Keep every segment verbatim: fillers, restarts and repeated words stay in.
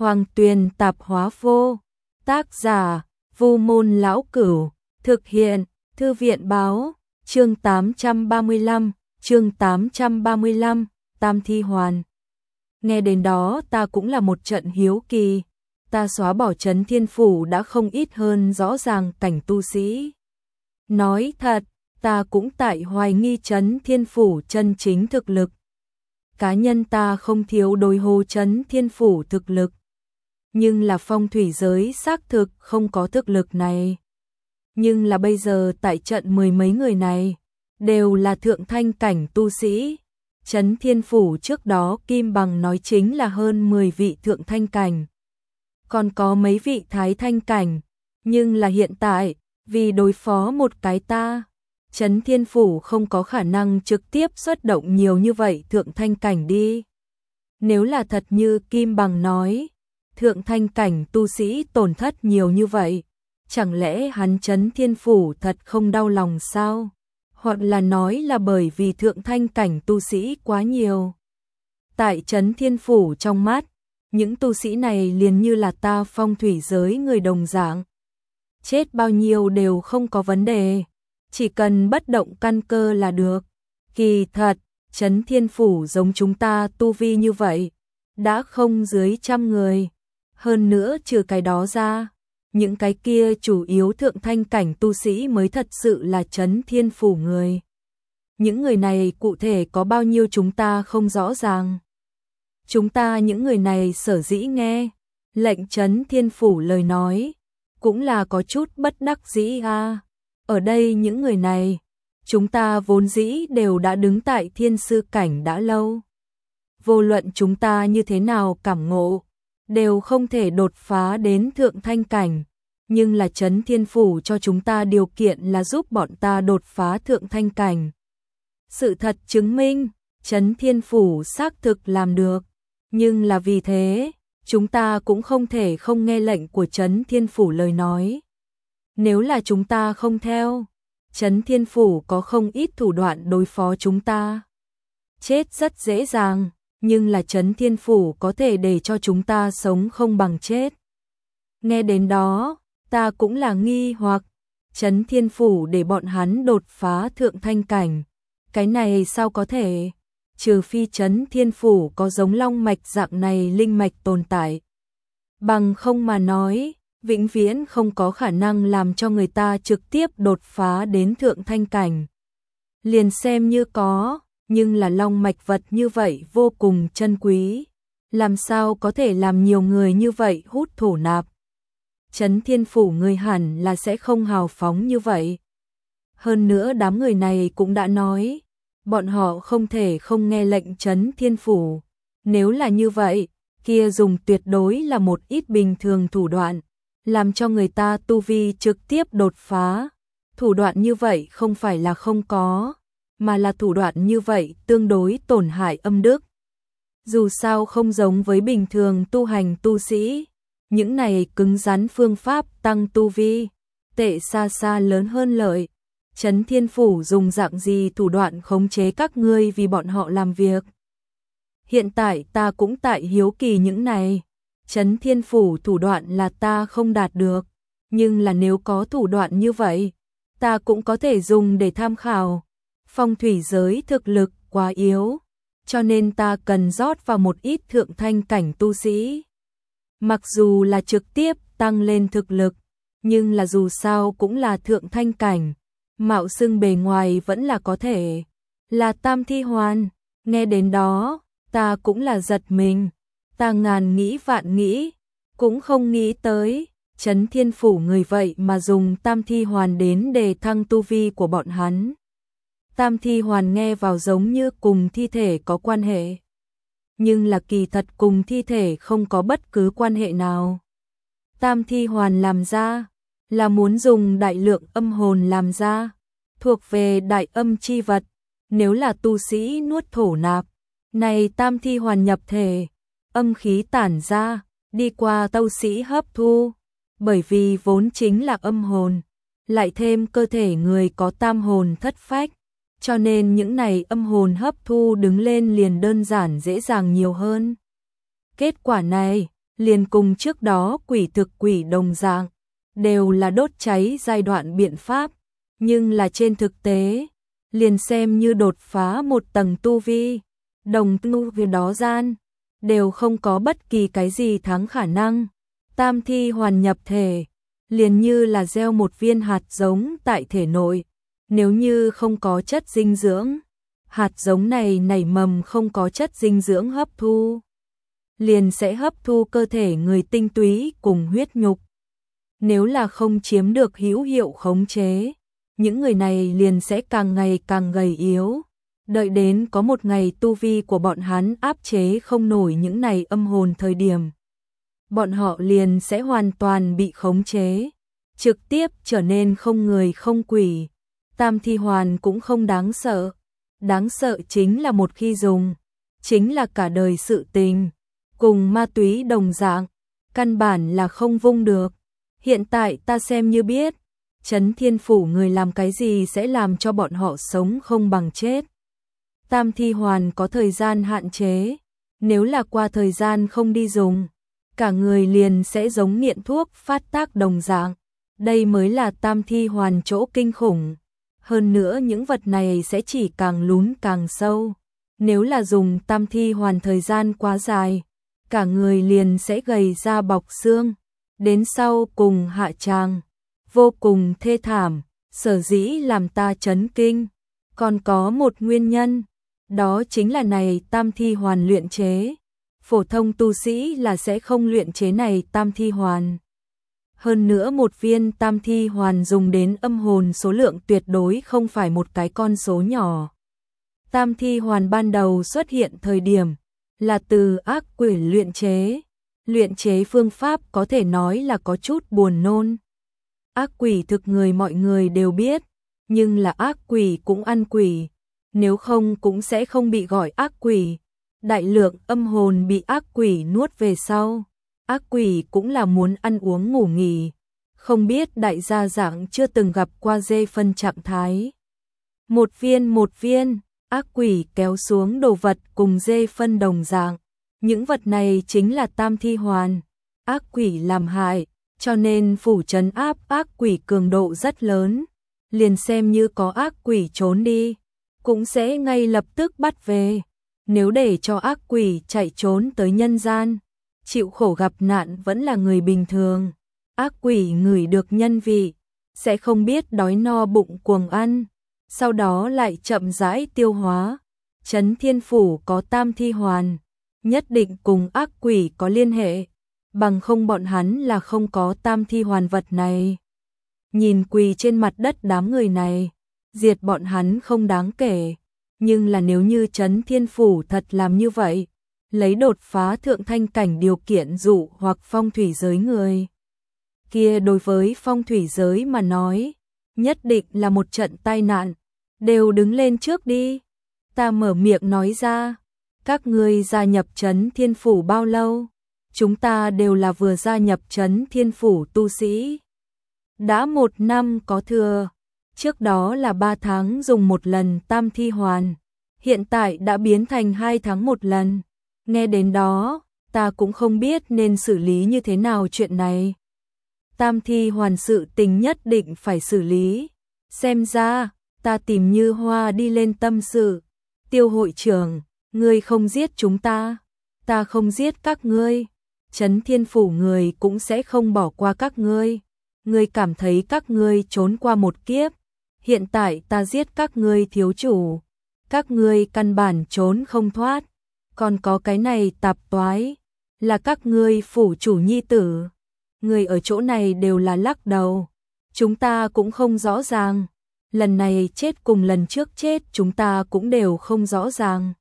Hoàng Tuyền Tạp Hóa Vô. Tác giả: Vu Môn Lão Cửu. Thực hiện: Thư viện báo. Chương tám trăm ba mươi lăm, chương tám trăm ba mươi lăm, Tam Thi Hoàn. Nghe đến đó ta cũng là một trận hiếu kỳ. Ta xóa bỏ Trấn Thiên Phủ đã không ít hơn rõ ràng cảnh tu sĩ. Nói thật, ta cũng tại hoài nghi Trấn Thiên Phủ chân chính thực lực. Cá nhân ta không thiếu đối hồ Trấn Thiên Phủ thực lực. Nhưng là phong thủy giới xác thực không có thực lực này. Nhưng là bây giờ tại trận mười mấy người này, đều là thượng thanh cảnh tu sĩ. Trấn Thiên Phủ trước đó Kim Bằng nói chính là hơn mười vị thượng thanh cảnh. Còn có mấy vị thái thanh cảnh. Nhưng là hiện tại, vì đối phó một cái ta, Trấn Thiên Phủ không có khả năng trực tiếp xuất động nhiều như vậy thượng thanh cảnh đi. Nếu là thật như Kim Bằng nói, thượng thanh cảnh tu sĩ tổn thất nhiều như vậy, chẳng lẽ hắn Trấn Thiên Phủ thật không đau lòng sao? Hoặc là nói là bởi vì thượng thanh cảnh tu sĩ quá nhiều. Tại Trấn Thiên Phủ trong mắt, những tu sĩ này liền như là ta phong thủy giới người đồng dạng. Chết bao nhiêu đều không có vấn đề, chỉ cần bất động căn cơ là được. Kỳ thật, Trấn Thiên Phủ giống chúng ta tu vi như vậy, đã không dưới trăm người. Hơn nữa trừ cái đó ra, những cái kia chủ yếu thượng thanh cảnh tu sĩ mới thật sự là Trấn Thiên Phủ người. Những người này cụ thể có bao nhiêu chúng ta không rõ ràng. Chúng ta những người này sở dĩ nghe lệnh Trấn Thiên Phủ lời nói, cũng là có chút bất đắc dĩ a. Ở đây những người này, chúng ta vốn dĩ đều đã đứng tại thiên sư cảnh đã lâu. Vô luận chúng ta như thế nào cảm ngộ, đều không thể đột phá đến thượng thanh cảnh. Nhưng là Trấn Thiên Phủ cho chúng ta điều kiện là giúp bọn ta đột phá thượng thanh cảnh. Sự thật chứng minh, Trấn Thiên Phủ xác thực làm được. Nhưng là vì thế, chúng ta cũng không thể không nghe lệnh của Trấn Thiên Phủ lời nói. Nếu là chúng ta không theo, Trấn Thiên Phủ có không ít thủ đoạn đối phó chúng ta. Chết rất dễ dàng, nhưng là Trấn Thiên Phủ có thể để cho chúng ta sống không bằng chết. Nghe đến đó, ta cũng là nghi hoặc, Trấn Thiên Phủ để bọn hắn đột phá thượng thanh cảnh. Cái này sao có thể? Trừ phi Trấn Thiên Phủ có giống long mạch dạng này linh mạch tồn tại. Bằng không mà nói, vĩnh viễn không có khả năng làm cho người ta trực tiếp đột phá đến thượng thanh cảnh. Liền xem như có, nhưng là long mạch vật như vậy vô cùng chân quý. Làm sao có thể làm nhiều người như vậy hút thổ nạp? Trấn Thiên Phủ người hẳn là sẽ không hào phóng như vậy. Hơn nữa đám người này cũng đã nói, bọn họ không thể không nghe lệnh Trấn Thiên Phủ. Nếu là như vậy, kia dùng tuyệt đối là một ít bình thường thủ đoạn, làm cho người ta tu vi trực tiếp đột phá. Thủ đoạn như vậy không phải là không có, mà là thủ đoạn như vậy tương đối tổn hại âm đức. Dù sao không giống với bình thường tu hành tu sĩ, những này cứng rắn phương pháp tăng tu vi, tệ xa xa lớn hơn lợi. Trấn Thiên Phủ dùng dạng gì thủ đoạn khống chế các ngươi vì bọn họ làm việc? Hiện tại ta cũng tại hiếu kỳ những này. Trấn Thiên Phủ thủ đoạn là ta không đạt được, nhưng là nếu có thủ đoạn như vậy, ta cũng có thể dùng để tham khảo. Phong thủy giới thực lực quá yếu, cho nên ta cần rót vào một ít thượng thanh cảnh tu sĩ. Mặc dù là trực tiếp tăng lên thực lực, nhưng là dù sao cũng là thượng thanh cảnh, mạo xưng bề ngoài vẫn là có thể là Tam Thi Hoàn. Nghe đến đó, ta cũng là giật mình. Ta ngàn nghĩ vạn nghĩ, cũng không nghĩ tới, Trấn Thiên Phủ người vậy mà dùng Tam Thi Hoàn đến để thăng tu vi của bọn hắn. Tam Thi Hoàn nghe vào giống như cùng thi thể có quan hệ, nhưng là kỳ thật cùng thi thể không có bất cứ quan hệ nào. Tam Thi Hoàn làm ra, là muốn dùng đại lượng âm hồn làm ra, thuộc về đại âm chi vật. Nếu là tu sĩ nuốt thổ nạp, này Tam Thi Hoàn nhập thể, âm khí tản ra, đi qua tu sĩ hấp thu, bởi vì vốn chính là âm hồn, lại thêm cơ thể người có tam hồn thất phách, cho nên những này âm hồn hấp thu đứng lên liền đơn giản dễ dàng nhiều hơn. Kết quả này, liền cùng trước đó quỷ thực quỷ đồng dạng, đều là đốt cháy giai đoạn biện pháp, nhưng là trên thực tế, liền xem như đột phá một tầng tu vi, đồng tu vi đó gian, đều không có bất kỳ cái gì thắng khả năng. Tam thi hoàn nhập thể, liền như là gieo một viên hạt giống tại thể nội, nếu như không có chất dinh dưỡng, hạt giống này nảy mầm không có chất dinh dưỡng hấp thu, liền sẽ hấp thu cơ thể người tinh túy cùng huyết nhục. Nếu là không chiếm được hữu hiệu khống chế, những người này liền sẽ càng ngày càng gầy yếu. Đợi đến có một ngày tu vi của bọn hắn áp chế không nổi những này âm hồn thời điểm, bọn họ liền sẽ hoàn toàn bị khống chế, trực tiếp trở nên không người không quỷ. Tam thi hoàn cũng không đáng sợ, đáng sợ chính là một khi dùng, chính là cả đời sự tình, cùng ma túy đồng dạng, căn bản là không vung được. Hiện tại ta xem như biết, Trấn Thiên Phủ người làm cái gì sẽ làm cho bọn họ sống không bằng chết. Tam thi hoàn có thời gian hạn chế, nếu là qua thời gian không đi dùng, cả người liền sẽ giống nghiện thuốc phát tác đồng dạng. Đây mới là tam thi hoàn chỗ kinh khủng. Hơn nữa những vật này sẽ chỉ càng lún càng sâu. Nếu là dùng tam thi hoàn thời gian quá dài, cả người liền sẽ gầy ra bọc xương. Đến sau cùng hạ tràng, vô cùng thê thảm, sở dĩ làm ta chấn kinh. Còn có một nguyên nhân, đó chính là này tam thi hoàn luyện chế. Phổ thông tu sĩ là sẽ không luyện chế này tam thi hoàn. Hơn nữa một viên tam thi hoàn dùng đến âm hồn số lượng tuyệt đối không phải một cái con số nhỏ. Tam thi hoàn ban đầu xuất hiện thời điểm là từ ác quỷ luyện chế. Luyện chế phương pháp có thể nói là có chút buồn nôn. Ác quỷ thực người mọi người đều biết, nhưng là ác quỷ cũng ăn quỷ, nếu không cũng sẽ không bị gọi ác quỷ. Đại lượng âm hồn bị ác quỷ nuốt về sau, ác quỷ cũng là muốn ăn uống ngủ nghỉ, không biết đại gia dạng chưa từng gặp qua dê phân trạng thái. Một viên một viên, ác quỷ kéo xuống đồ vật cùng dê phân đồng dạng, những vật này chính là tam thi hoàn, ác quỷ làm hại, cho nên phủ trấn áp ác quỷ cường độ rất lớn, liền xem như có ác quỷ trốn đi, cũng sẽ ngay lập tức bắt về. Nếu để cho ác quỷ chạy trốn tới nhân gian, chịu khổ gặp nạn vẫn là người bình thường. Ác quỷ ngửi được nhân vị, sẽ không biết đói no bụng cuồng ăn, sau đó lại chậm rãi tiêu hóa. Trấn Thiên Phủ có tam thi hoàn, nhất định cùng ác quỷ có liên hệ, bằng không bọn hắn là không có tam thi hoàn vật này. Nhìn quỳ trên mặt đất đám người này, diệt bọn hắn không đáng kể. Nhưng là nếu như Trấn Thiên Phủ thật làm như vậy, lấy đột phá thượng thanh cảnh điều kiện dụ hoặc phong thủy giới người, kia đối với phong thủy giới mà nói, nhất định là một trận tai nạn. Đều đứng lên trước đi. Ta mở miệng nói ra, các ngươi gia nhập Trấn Thiên Phủ bao lâu? Chúng ta đều là vừa gia nhập Trấn Thiên Phủ tu sĩ. Đã một năm có thừa. Trước đó là ba tháng dùng một lần tam thi hoàn, hiện tại đã biến thành hai tháng một lần. Nghe đến đó, ta cũng không biết nên xử lý như thế nào chuyện này. Tam thi hoàn sự tình nhất định phải xử lý. Xem ra, ta tìm Như Hoa đi lên tâm sự. Tiêu hội trưởng, ngươi không giết chúng ta, ta không giết các ngươi. Trấn Thiên Phủ người cũng sẽ không bỏ qua các ngươi. Ngươi cảm thấy các ngươi trốn qua một kiếp. Hiện tại ta giết các ngươi thiếu chủ, các ngươi căn bản trốn không thoát. Còn có cái này tạp toái, là các ngươi phủ chủ nhi tử. Người ở chỗ này đều là lắc đầu. Chúng ta cũng không rõ ràng. Lần này chết cùng lần trước chết chúng ta cũng đều không rõ ràng.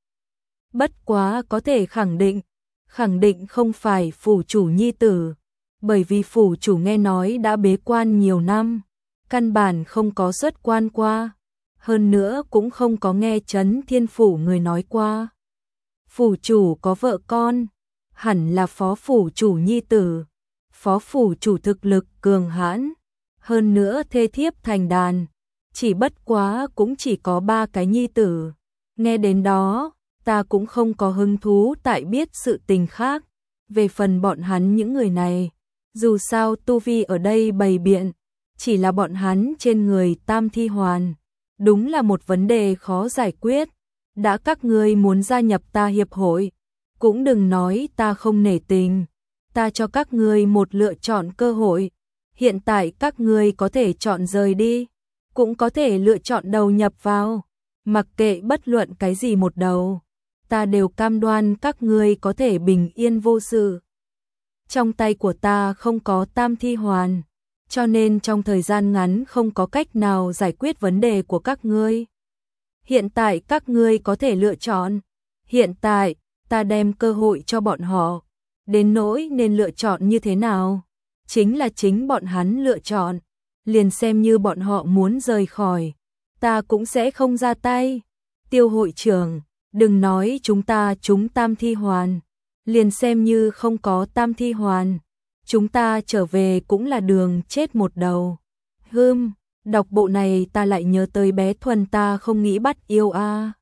Bất quá có thể khẳng định, khẳng định không phải phủ chủ nhi tử. Bởi vì phủ chủ nghe nói đã bế quan nhiều năm, căn bản không có xuất quan qua, hơn nữa cũng không có nghe Trấn Thiên Phủ người nói qua. Phủ chủ có vợ con, hẳn là phó phủ chủ nhi tử, phó phủ chủ thực lực cường hãn, hơn nữa thê thiếp thành đàn, chỉ bất quá cũng chỉ có ba cái nhi tử. Nghe đến đó, ta cũng không có hứng thú tại biết sự tình khác, Về phần bọn hắn những người này, dù sao tu vi ở đây bày biện, chỉ là bọn hắn trên người tam thi hoàn. Đúng là một vấn đề khó giải quyết. Đã các ngươi muốn gia nhập ta hiệp hội, cũng đừng nói ta không nể tình. Ta cho các ngươi một lựa chọn cơ hội. Hiện tại các ngươi có thể chọn rời đi, cũng có thể lựa chọn đầu nhập vào. Mặc kệ bất luận cái gì một đầu, ta đều cam đoan các ngươi có thể bình yên vô sự. Trong tay của ta không có tam thi hoàn, cho nên trong thời gian ngắn không có cách nào giải quyết vấn đề của các ngươi. Hiện tại các ngươi có thể lựa chọn. Hiện tại, ta đem cơ hội cho bọn họ. Đến nỗi nên lựa chọn như thế nào, chính là chính bọn hắn lựa chọn. Liền xem như bọn họ muốn rời khỏi, ta cũng sẽ không ra tay. Tiêu hội trưởng, đừng nói chúng ta trúng tam thi hoàn. Liền xem như không có tam thi hoàn, chúng ta trở về cũng là đường chết một đầu. Hừm, đọc bộ này ta lại nhớ tới bé Thuần ta không nghĩ bắt yêu a. À.